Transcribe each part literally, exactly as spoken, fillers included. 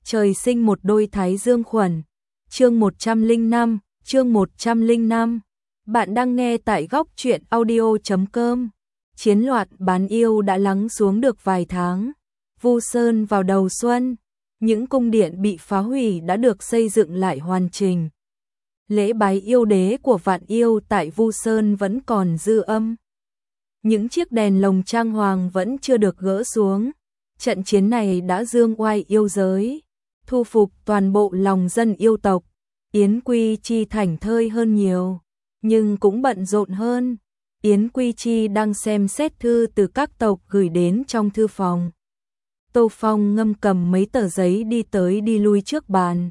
trời sinh một đôi thái dương khuẩn. Chương một trăm lẻ năm, chương một trăm lẻ năm. Bạn đang nghe tại góc truyện audio chấm com. Chiến loạn bán yêu đã lắng xuống được vài tháng. Vu Sơn vào đầu xuân, những cung điện bị phá hủy đã được xây dựng lại hoàn chỉnh. Lễ bái yêu đế của vạn yêu tại Vu Sơn vẫn còn dư âm. Những chiếc đèn lồng trang hoàng vẫn chưa được gỡ xuống. Trận chiến này đã dương oai yêu giới, thu phục toàn bộ lòng dân yêu tộc. Yến Quy Chi thảnh thơi hơn nhiều, nhưng cũng bận rộn hơn. Yến Quy Chi đang xem xét thư từ các tộc gửi đến trong thư phòng. Tô Phong ngâm cầm mấy tờ giấy đi tới đi lui trước bàn,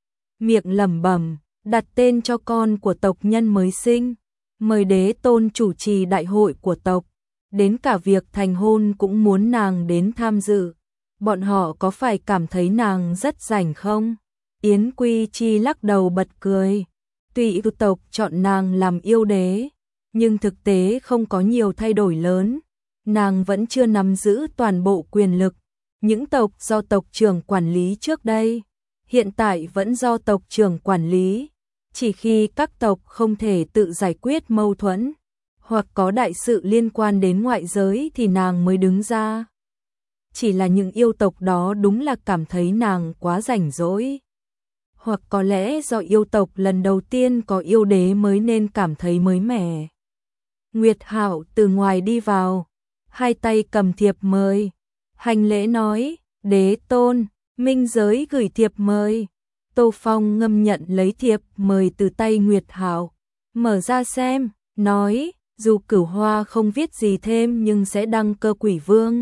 miệng lẩm bẩm, đặt tên cho con của tộc nhân mới sinh, mời đế tôn chủ trì đại hội của tộc, đến cả việc thành hôn cũng muốn nàng đến tham dự. Bọn họ có phải cảm thấy nàng rất rảnh không? Yến Quy Chi lắc đầu bật cười. Tuy yêu tộc chọn nàng làm yêu đế, nhưng thực tế không có nhiều thay đổi lớn. Nàng vẫn chưa nắm giữ toàn bộ quyền lực. Những tộc do tộc trưởng quản lý trước đây, hiện tại vẫn do tộc trưởng quản lý. Chỉ khi các tộc không thể tự giải quyết mâu thuẫn, hoặc có đại sự liên quan đến ngoại giới thì nàng mới đứng ra. Chỉ là những yêu tộc đó đúng là cảm thấy nàng quá rảnh rỗi. Hoặc có lẽ do yêu tộc lần đầu tiên có yêu đế mới nên cảm thấy mới mẻ. Nguyệt Hạo từ ngoài đi vào, hai tay cầm thiệp mời, hành lễ nói, đế tôn, minh giới gửi thiệp mời. Tô Phong ngâm nhận lấy thiệp mời từ tay Nguyệt Hạo, mở ra xem, nói, dù Cửu Hoa không viết gì thêm nhưng sẽ đăng cơ Quỷ Vương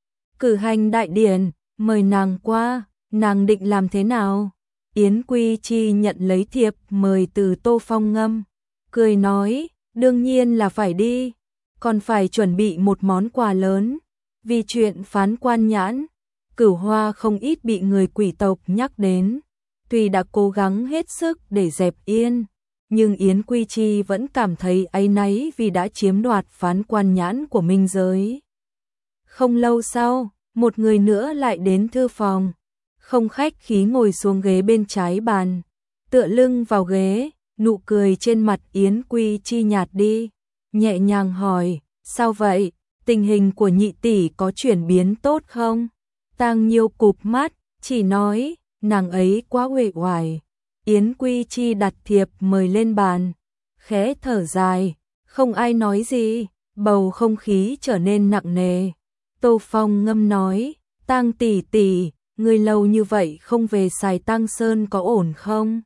cử hành đại điển, mời nàng qua. Nàng định làm thế nào? Yến Quy Chi nhận lấy thiệp mời từ Tô Phong ngâm, cười nói, đương nhiên là phải đi, còn phải chuẩn bị một món quà lớn. Vì chuyện phán quan nhãn, Cửu Hoa không ít bị người quỷ tộc nhắc đến. Tuy đã cố gắng hết sức để dẹp yên, nhưng Yến Quy Chi vẫn cảm thấy áy náy vì đã chiếm đoạt phán quan nhãn của minh giới. Không lâu sau, một người nữa lại đến thư phòng, không khách khí ngồi xuống ghế bên trái bàn, tựa lưng vào ghế, nụ cười trên mặt Yến Quy Chi nhạt đi, nhẹ nhàng hỏi, sao vậy, tình hình của nhị tỷ có chuyển biến tốt không? Tang Nhiêu cụp mắt, chỉ nói, nàng ấy quá uể oải. Yến Quy Chi đặt thiệp mời lên bàn, khẽ thở dài, không ai nói gì, bầu không khí trở nên nặng nề. Tô Phong ngâm nói, Tang tỷ tỷ, người lâu như vậy không về Sài Tang Sơn có ổn không?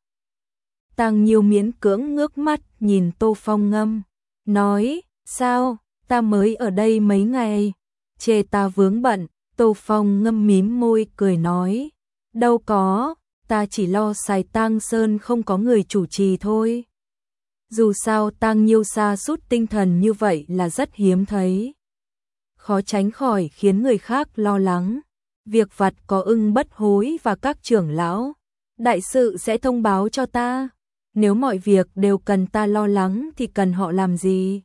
Tang Nhiêu miễn cưỡng ngước mắt nhìn Tô Phong ngâm, nói, sao, ta mới ở đây mấy ngày, chê ta vướng bận. Tô Phong ngâm mím môi cười nói, đâu có, ta chỉ lo Sài Tang Sơn không có người chủ trì thôi. Dù sao Tang Nhiêu sa sút tinh thần như vậy là rất hiếm thấy, khó tránh khỏi khiến người khác lo lắng. Việc vặt có ưng bất hối và các trưởng lão, đại sự sẽ thông báo cho ta. Nếu mọi việc đều cần ta lo lắng thì cần họ làm gì?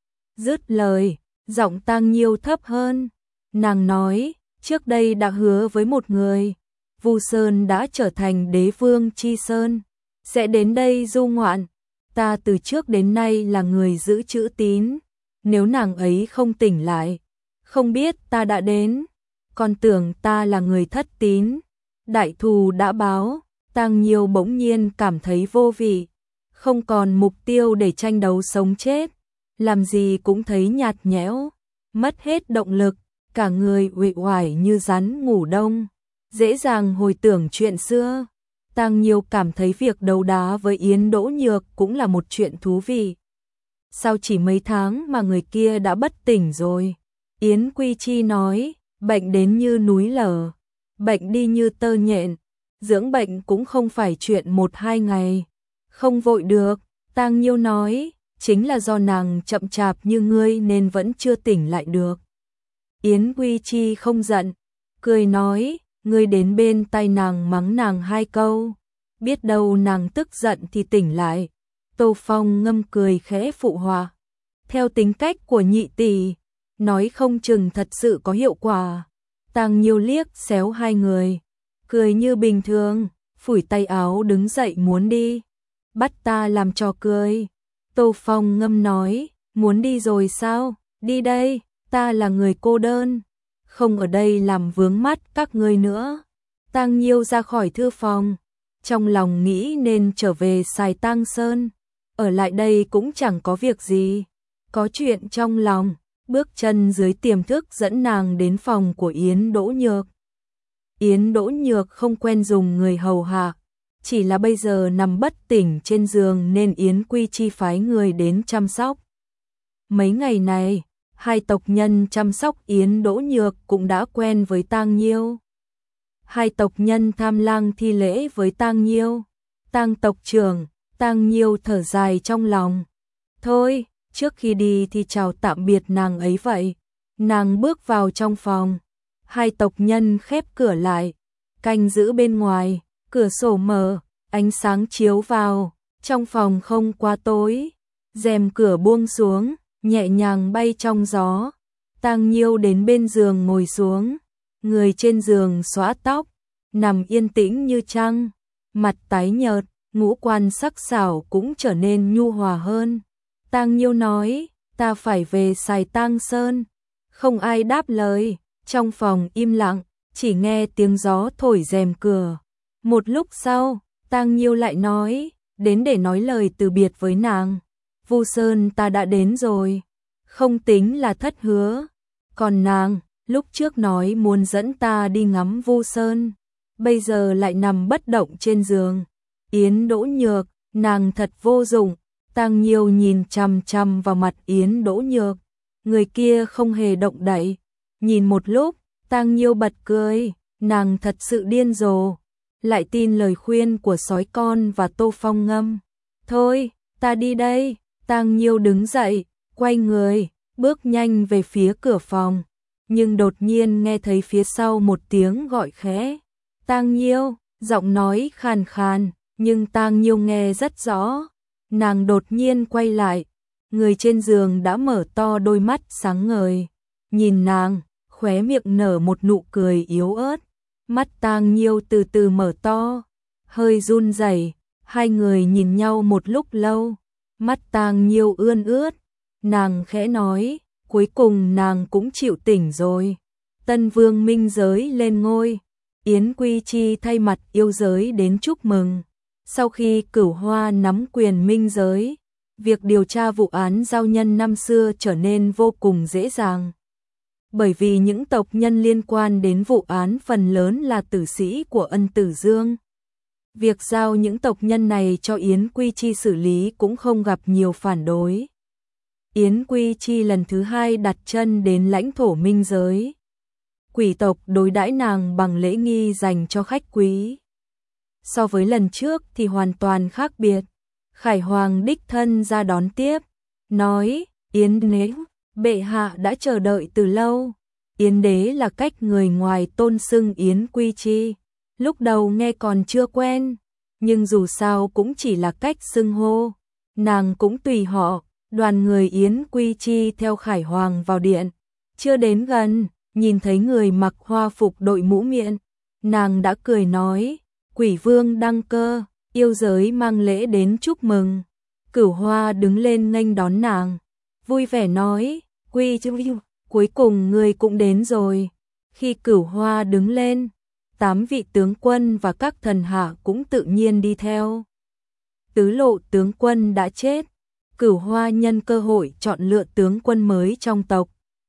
Dứt lời, giọng Tang Nhiêu thấp hơn. Nàng nói, trước đây đã hứa với một người, Vu Sơn đã trở thành đế vương Chi Sơn, sẽ đến đây du ngoạn. Ta từ trước đến nay là người giữ chữ tín, nếu nàng ấy không tỉnh lại, không biết ta đã đến, còn tưởng ta là người thất tín. Đại thù đã báo. Tang Nhiêu bỗng nhiên cảm thấy vô vị, không còn mục tiêu để tranh đấu sống chết, làm gì cũng thấy nhạt nhẽo, mất hết động lực, cả người uể oải như rắn ngủ đông, dễ dàng hồi tưởng chuyện xưa. Tang Nhiêu cảm thấy việc đấu đá với Yến Đỗ Nhược cũng là một chuyện thú vị. Sao chỉ mấy tháng mà người kia đã bất tỉnh rồi? Yến Quy Chi nói, bệnh đến như núi lở, bệnh đi như tơ nhện, dưỡng bệnh cũng không phải chuyện một hai ngày, không vội được. Tang Nhiêu nói, chính là do nàng chậm chạp như ngươi nên vẫn chưa tỉnh lại được. Yến Quy Chi không giận, cười nói, ngươi đến bên tai nàng mắng nàng hai câu, biết đâu nàng tức giận thì tỉnh lại. Tô Phong ngâm cười khẽ phụ họa, theo tính cách của nhị tỷ, nói không chừng thật sự có hiệu quả. Tang Nhiêu liếc xéo hai người, cười như bình thường, phủi tay áo đứng dậy muốn đi. Bắt ta làm trò cười. Tô Phong ngâm nói, muốn đi rồi sao, đi đây, ta là người cô đơn, không ở đây làm vướng mắt các ngươi nữa. Tang Nhiêu ra khỏi thư phòng, trong lòng nghĩ nên trở về Sài Tang Sơn, ở lại đây cũng chẳng có việc gì, có chuyện trong lòng, bước chân dưới tiềm thức dẫn nàng đến phòng của Yến Đỗ Nhược. Yến Đỗ Nhược không quen dùng người hầu hạ, chỉ là bây giờ nằm bất tỉnh trên giường nên Yến Quy Chi phái người đến chăm sóc. Mấy ngày này, hai tộc nhân chăm sóc Yến Đỗ Nhược cũng đã quen với Tang Nhiêu. Hai tộc nhân tham lang thi lễ với Tang Nhiêu. Tang tộc trưởng, Tang Nhiêu thở dài trong lòng. Thôi, trước khi đi thì chào tạm biệt nàng ấy vậy. Nàng bước vào trong phòng. Hai tộc nhân khép cửa lại, canh giữ bên ngoài, cửa sổ mở, ánh sáng chiếu vào, trong phòng không quá tối. Rèm cửa buông xuống, nhẹ nhàng bay trong gió. Tang Nhiêu đến bên giường ngồi xuống, người trên giường xõa tóc, nằm yên tĩnh như trăng, mặt tái nhợt, ngũ quan sắc sảo cũng trở nên nhu hòa hơn. Tang Nhiêu nói, ta phải về Sài Tang Sơn. Không ai đáp lời, trong phòng im lặng, chỉ nghe tiếng gió thổi rèm cửa. Một lúc sau, Tang Nhiêu lại nói, đến để nói lời từ biệt với nàng. Vu Sơn ta đã đến rồi, không tính là thất hứa. Còn nàng, lúc trước nói muốn dẫn ta đi ngắm Vu Sơn, bây giờ lại nằm bất động trên giường. Yến Đỗ Nhược, nàng thật vô dụng. Tang Nhiêu nhìn chằm chằm vào mặt Yến Đỗ Nhược, người kia không hề động đậy. Nhìn một lúc, Tang Nhiêu bật cười, nàng thật sự điên rồ, lại tin lời khuyên của sói con và Tô Phong Ngâm. Thôi, ta đi đây. Tang Nhiêu đứng dậy, quay người, bước nhanh về phía cửa phòng, nhưng đột nhiên nghe thấy phía sau một tiếng gọi khẽ. Tang Nhiêu, giọng nói khàn khàn, nhưng Tang Nhiêu nghe rất rõ. Nàng đột nhiên quay lại, người trên giường đã mở to đôi mắt sáng ngời, nhìn nàng, khóe miệng nở một nụ cười yếu ớt. Mắt Tang Nhiêu từ từ mở to, hơi run rẩy, hai người nhìn nhau một lúc lâu. Mắt Tang Nhiêu ươn ướt, nàng khẽ nói, cuối cùng nàng cũng chịu tỉnh rồi. Tân vương minh giới lên ngôi, Yến Quy Chi thay mặt yêu giới đến chúc mừng. Sau khi Cửu Hoa nắm quyền minh giới, việc điều tra vụ án giao nhân năm xưa trở nên vô cùng dễ dàng. Bởi vì những tộc nhân liên quan đến vụ án phần lớn là tử sĩ của Ân Tử Dương. Việc giao những tộc nhân này cho Yến Quy Chi xử lý cũng không gặp nhiều phản đối. Yến Quy Chi lần thứ hai đặt chân đến lãnh thổ minh giới. Quỷ tộc đối đãi nàng bằng lễ nghi dành cho khách quý. So với lần trước thì hoàn toàn khác biệt. Khải Hoàng đích thân ra đón tiếp, nói, Yến đế, bệ hạ đã chờ đợi từ lâu. Yến đế là cách người ngoài tôn xưng Yến Quy Chi. Lúc đầu nghe còn chưa quen, nhưng dù sao cũng chỉ là cách xưng hô. Nàng cũng tùy họ, đoàn người Yến Quy Chi theo Khải Hoàng vào điện. Chưa đến gần, nhìn thấy người mặc hoa phục đội mũ miện, nàng đã cười nói, Quỷ vương đăng cơ, yêu giới mang lễ đến chúc mừng. Cửu Hoa đứng lên nghênh đón nàng, vui vẻ nói, Quy Chi, cuối cùng người cũng đến rồi. Khi Cửu Hoa đứng lên, tám vị tướng quân và các thần hạ cũng tự nhiên đi theo. Tứ lộ tướng quân đã chết, Cửu Hoa nhân cơ hội chọn lựa tướng quân mới trong tộc.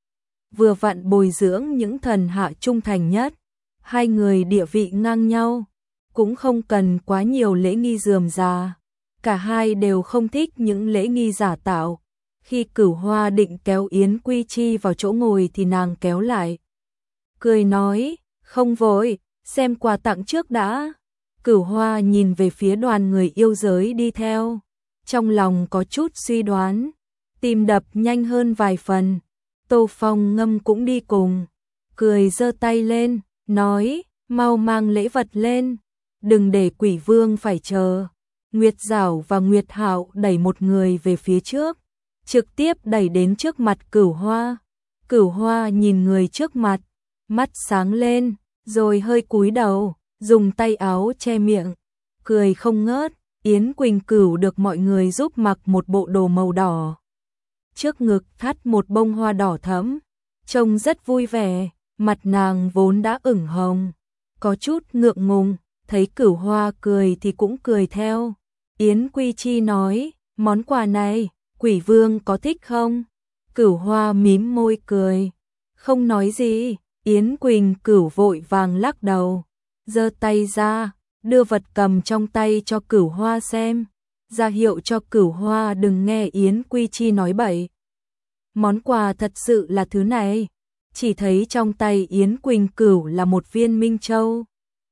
Vừa vặn bồi dưỡng những thần hạ trung thành nhất, hai người địa vị ngang nhau, cũng không cần quá nhiều lễ nghi rườm rà. Cả hai đều không thích những lễ nghi giả tạo. Khi Cửu Hoa định kéo Yến Quy Chi vào chỗ ngồi thì nàng kéo lại, cười nói, không vội, xem quà tặng trước đã. Cửu Hoa nhìn về phía đoàn người yêu giới đi theo, trong lòng có chút suy đoán, tim đập nhanh hơn vài phần. Tô Phong Ngâm cũng đi cùng, cười giơ tay lên, nói, mau mang lễ vật lên, đừng để Quỷ Vương phải chờ. Nguyệt Giảo và Nguyệt Hạo đẩy một người về phía trước, trực tiếp đẩy đến trước mặt Cửu Hoa. Cửu Hoa nhìn người trước mặt, mắt sáng lên, rồi hơi cúi đầu, dùng tay áo che miệng, cười không ngớt. Yến Quỳnh Cửu được mọi người giúp mặc một bộ đồ màu đỏ. Trước ngực thắt một bông hoa đỏ thẫm, trông rất vui vẻ, mặt nàng vốn đã ửng hồng, có chút ngượng ngùng, thấy Cửu Hoa cười thì cũng cười theo. Yến Quy Chi nói, món quà này, Quỷ Vương có thích không? Cửu Hoa mím môi cười, không nói gì. Yến Quỳnh Cửu vội vàng lắc đầu, giơ tay ra, đưa vật cầm trong tay cho Cửu Hoa xem, ra hiệu cho Cửu Hoa đừng nghe Yến Quy Chi nói bậy. Món quà thật sự là thứ này. Chỉ thấy trong tay Yến Quỳnh Cửu là một viên minh châu,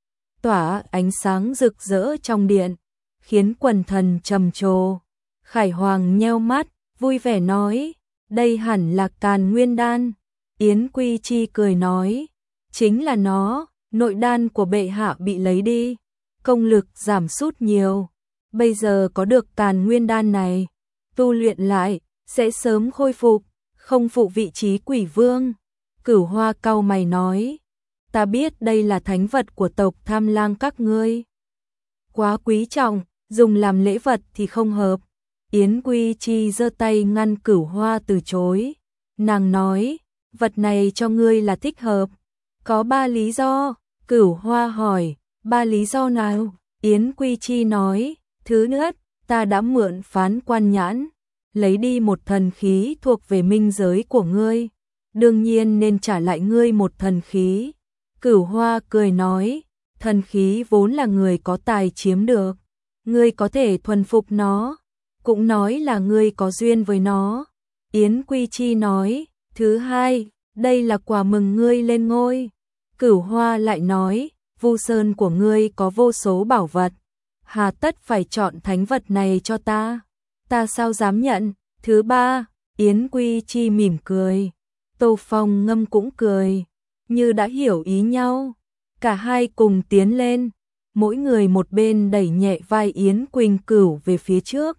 tỏa ánh sáng rực rỡ trong điện, khiến quần thần trầm trồ. Khải Hoàng nheo mắt, vui vẻ nói, đây hẳn là Càn Nguyên đan. Yến Quy Chi cười nói, chính là nó, nội đan của bệ hạ bị lấy đi, công lực giảm sút nhiều, bây giờ có được Càn Nguyên đan này, tu luyện lại sẽ sớm khôi phục, không phụ vị trí Quỷ Vương. Cửu Hoa cau mày nói, ta biết đây là thánh vật của tộc Tham Lang các ngươi, quá quý trọng, dùng làm lễ vật thì không hợp. Yến Quy Chi giơ tay ngăn Cửu Hoa từ chối. Nàng nói, vật này cho ngươi là thích hợp, có ba lý do. Cửu Hoa hỏi, ba lý do nào? Yến Quy Chi nói, thứ nhất, ta đã mượn Phán Quan nhãn, lấy đi một thần khí thuộc về minh giới của ngươi, đương nhiên nên trả lại ngươi một thần khí. Cửu Hoa cười nói, thần khí vốn là người có tài chiếm được, ngươi có thể thuần phục nó, cũng nói là ngươi có duyên với nó. Yến Quy Chi nói, thứ hai, đây là quà mừng ngươi lên ngôi. Cửu Hoa lại nói, Vu Sơn của ngươi có vô số bảo vật, hà tất phải chọn thánh vật này cho ta, ta sao dám nhận. Thứ ba, Yến Quy Chi mỉm cười, Tô Phong Ngâm cũng cười, như đã hiểu ý nhau. Cả hai cùng tiến lên, mỗi người một bên đẩy nhẹ vai Yến Quỳnh Cửu về phía trước,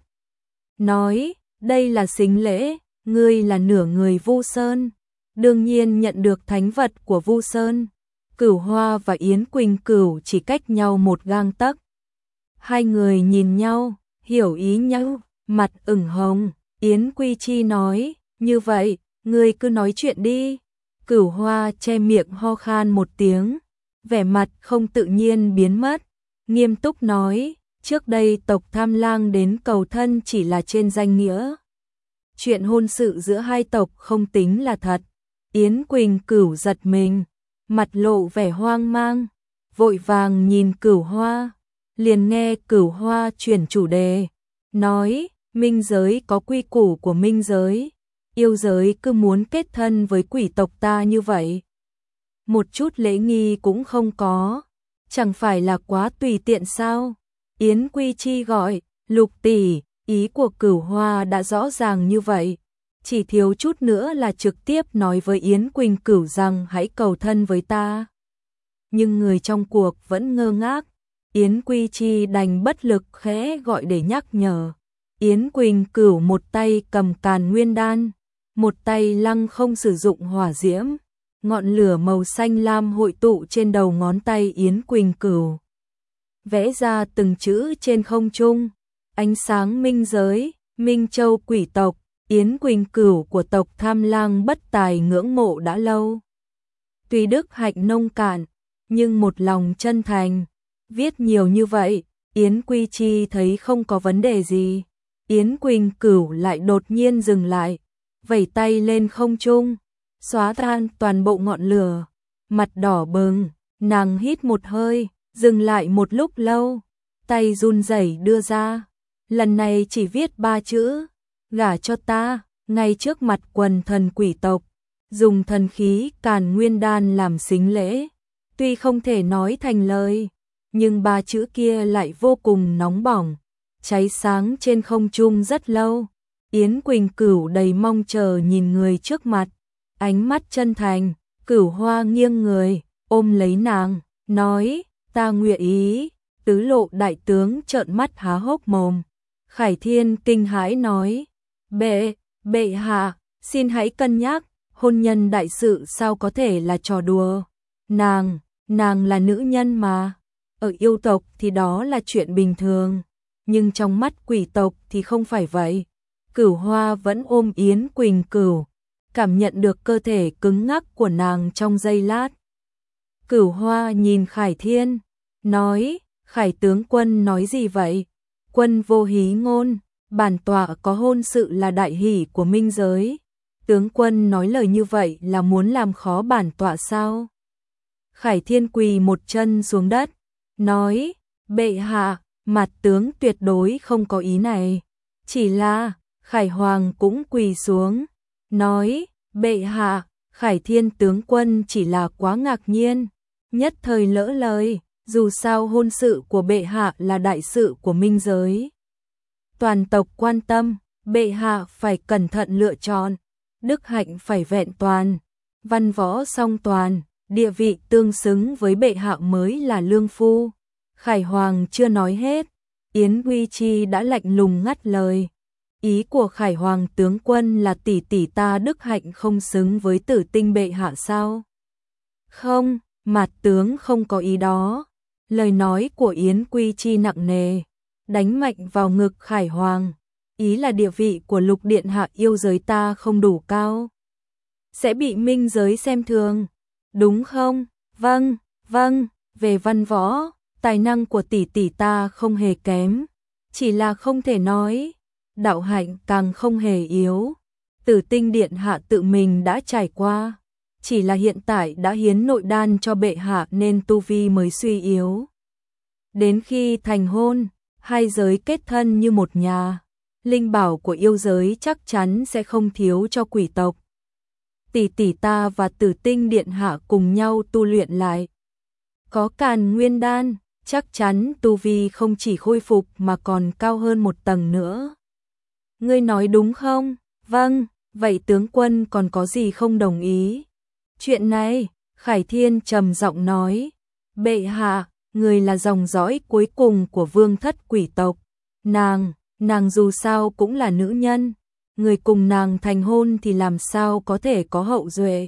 nói, đây là sính lễ, ngươi là nửa người Vu Sơn, đương nhiên nhận được thánh vật của Vu Sơn. Cửu Hoa và Yến Quỳnh Cửu chỉ cách nhau một gang tấc. Hai người nhìn nhau, hiểu ý nhau, mặt ửng hồng. Yến Quy Chi nói, như vậy, ngươi cứ nói chuyện đi. Cửu Hoa che miệng ho khan một tiếng, vẻ mặt không tự nhiên biến mất, nghiêm túc nói, trước đây tộc Tham Lang đến cầu thân chỉ là trên danh nghĩa. Chuyện hôn sự giữa hai tộc không tính là thật. Yến Quỳnh Cửu giật mình, mặt lộ vẻ hoang mang, vội vàng nhìn Cửu Hoa, liền nghe Cửu Hoa chuyển chủ đề, nói, minh giới có quy củ của minh giới, yêu giới cứ muốn kết thân với quỷ tộc ta như vậy, một chút lễ nghi cũng không có, chẳng phải là quá tùy tiện sao? Yến Quy Chi gọi, Lục tỷ, ý của Cửu Hoa đã rõ ràng như vậy, chỉ thiếu chút nữa là trực tiếp nói với Yến Quỳnh Cửu rằng hãy cầu thân với ta. Nhưng người trong cuộc vẫn ngơ ngác, Yến Quy Chi đành bất lực khẽ gọi để nhắc nhở. Yến Quỳnh Cửu một tay cầm Càn Nguyên đan, một tay lăng không sử dụng hỏa diễm, ngọn lửa màu xanh lam hội tụ trên đầu ngón tay Yến Quỳnh Cửu, vẽ ra từng chữ trên không trung, ánh sáng minh giới, Minh Châu quỷ tộc, Yến Quỳnh Cửu của tộc Tham Lang bất tài ngưỡng mộ đã lâu. Tuy đức hạnh nông cạn, nhưng một lòng chân thành, viết nhiều như vậy, Yến Quy Chi thấy không có vấn đề gì. Yến Quỳnh Cửu lại đột nhiên dừng lại, vẩy tay lên không trung, xóa tan toàn bộ ngọn lửa, mặt đỏ bừng, nàng hít một hơi, dừng lại một lúc lâu, tay run rẩy đưa ra, lần này chỉ viết ba chữ, gả cho ta, ngay trước mặt quần thần quỷ tộc, dùng thần khí Càn Nguyên đan làm sính lễ, tuy không thể nói thành lời, nhưng ba chữ kia lại vô cùng nóng bỏng, cháy sáng trên không trung rất lâu. Yến Quỳnh Cửu đầy mong chờ nhìn người trước mặt, ánh mắt chân thành. Cửu Hoa nghiêng người, ôm lấy nàng, nói, ta nguyện ý. Tứ Lộ đại tướng trợn mắt há hốc mồm. Khải Thiên kinh hãi nói, bệ, bệ hạ, xin hãy cân nhắc, hôn nhân đại sự sao có thể là trò đùa. Nàng, nàng là nữ nhân mà. ở yêu tộc thì đó là chuyện bình thường, nhưng trong mắt quỷ tộc thì không phải vậy. Cửu Hoa vẫn ôm Yến Quỳnh Cửu, cảm nhận được cơ thể cứng ngắc của nàng trong giây lát. Cửu Hoa nhìn Khải Thiên, nói, Khải tướng quân nói gì vậy? Quân vô hí ngôn, bản tọa có hôn sự là đại hỷ của minh giới. Tướng quân nói lời như vậy là muốn làm khó bản tọa sao? Khải Thiên quỳ một chân xuống đất, nói, bệ hạ, mặt tướng tuyệt đối không có ý này. Chỉ là, Khải Hoàng cũng quỳ xuống, nói, bệ hạ, Khải Thiên tướng quân chỉ là quá ngạc nhiên, nhất thời lỡ lời, dù sao hôn sự của bệ hạ là đại sự của minh giới. Toàn tộc quan tâm, bệ hạ phải cẩn thận lựa chọn, đức hạnh phải vẹn toàn, văn võ song toàn, địa vị tương xứng với bệ hạ mới là lương phu. Khải Hoàng chưa nói hết, Yến Huy Chi đã lạnh lùng ngắt lời. Ý của Khải Hoàng tướng quân là tỷ tỷ ta đức hạnh không xứng với Tử Tinh bệ hạ sao? Không, Mạt tướng không có ý đó. Lời nói của Yến Quy Chi nặng nề, đánh mạnh vào ngực Khải Hoàng. Ý là địa vị của Lục điện hạ yêu giới ta không đủ cao, sẽ bị minh giới xem thường, đúng không? Vâng, vâng, về văn võ, tài năng của tỷ tỷ ta không hề kém, chỉ là không thể nói, đạo hạnh càng không hề yếu. Tử Tinh điện hạ tự mình đã trải qua, chỉ là hiện tại đã hiến nội đan cho bệ hạ nên tu vi mới suy yếu. Đến khi thành hôn, hai giới kết thân như một nhà, linh bảo của yêu giới chắc chắn sẽ không thiếu cho quỷ tộc. Tỷ tỷ ta và Tử Tinh điện hạ cùng nhau tu luyện lại. Có Càn Nguyên đan, chắc chắn tu vi không chỉ khôi phục mà còn cao hơn một tầng nữa. Ngươi nói đúng không? Vâng, vậy tướng quân còn có gì không đồng ý? Chuyện này, Khải Thiên trầm giọng nói, bệ hạ, người là dòng dõi cuối cùng của vương thất quỷ tộc. Nàng, nàng dù sao cũng là nữ nhân, người cùng nàng thành hôn thì làm sao có thể có hậu duệ.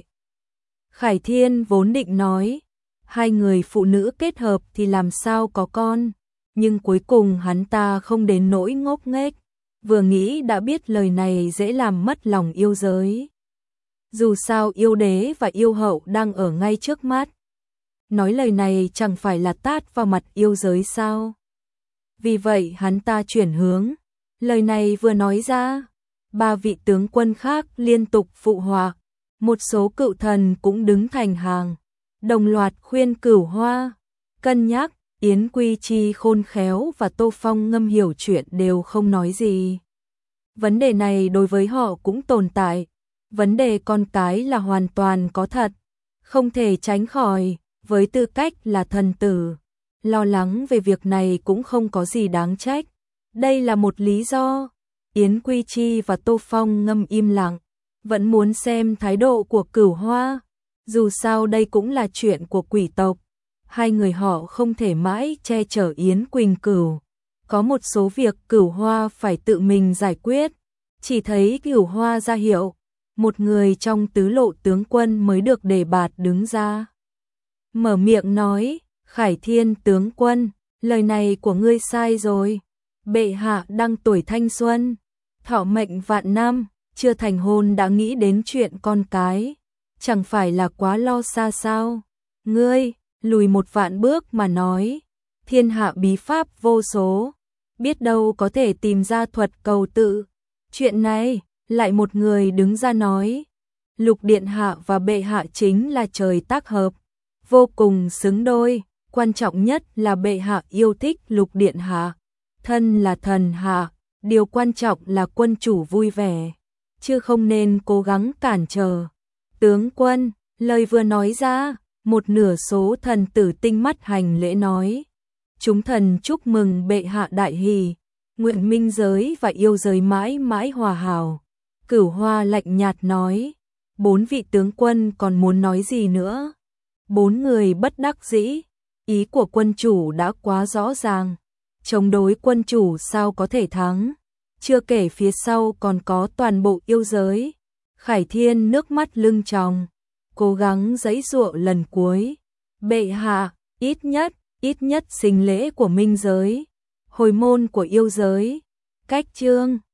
Khải Thiên vốn định nói, hai người phụ nữ kết hợp thì làm sao có con, nhưng cuối cùng hắn ta không đến nỗi ngốc nghếch, vừa nghĩ đã biết lời này dễ làm mất lòng yêu giới. Dù sao yêu đế và yêu hậu đang ở ngay trước mắt, nói lời này chẳng phải là tát vào mặt yêu giới sao? Vì vậy hắn ta chuyển hướng, lời này vừa nói ra, ba vị tướng quân khác liên tục phụ họa, một số cựu thần cũng đứng thành hàng, đồng loạt khuyên Cửu Hoa cân nhắc. Yến Quy Chi khôn khéo và Tô Phong ngâm hiểu chuyện đều không nói gì. Vấn đề này đối với họ cũng tồn tại, vấn đề con cái là hoàn toàn có thật, không thể tránh khỏi, với tư cách là thần tử. Lo lắng về việc này cũng không có gì đáng trách, đây là một lý do. Yến Quy Chi và Tô Phong ngâm im lặng, vẫn muốn xem thái độ của Cửu Hoa, dù sao đây cũng là chuyện của quỷ tộc. Hai người họ không thể mãi che chở Yến Quỳnh Cửu, có một số việc Cửu Hoa phải tự mình giải quyết. Chỉ thấy Cửu Hoa ra hiệu, một người trong tứ lộ tướng quân mới được đề bạt đứng ra, mở miệng nói, Khải Thiên tướng quân, lời này của ngươi sai rồi. Bệ hạ đang tuổi thanh xuân, thọ mệnh vạn năm, chưa thành hôn đã nghĩ đến chuyện con cái, chẳng phải là quá lo xa sao? Ngươi lùi một vạn bước mà nói, thiên hạ bí pháp vô số, biết đâu có thể tìm ra thuật cầu tự. Chuyện này, lại một người đứng ra nói, Lục điện hạ và bệ hạ chính là trời tác hợp, vô cùng xứng đôi, quan trọng nhất là bệ hạ yêu thích Lục điện hạ, thân là thần hạ, điều quan trọng là quân chủ vui vẻ, chứ không nên cố gắng cản trở. Tướng quân, lời vừa nói ra, một nửa số thần tử tinh mắt hành lễ nói, chúng thần chúc mừng bệ hạ đại hỷ, nguyện minh giới và yêu giới mãi mãi hòa hảo. Cửu Hoa lạnh nhạt nói, bốn vị tướng quân còn muốn nói gì nữa? Bốn người bất đắc dĩ, ý của quân chủ đã quá rõ ràng, chống đối quân chủ sao có thể thắng, chưa kể phía sau còn có toàn bộ yêu giới. Khải Thiên nước mắt lưng tròng, cố gắng giãy giụa lần cuối, bệ hạ, ít nhất ít nhất sinh lễ của minh giới, hồi môn của yêu giới, cách chương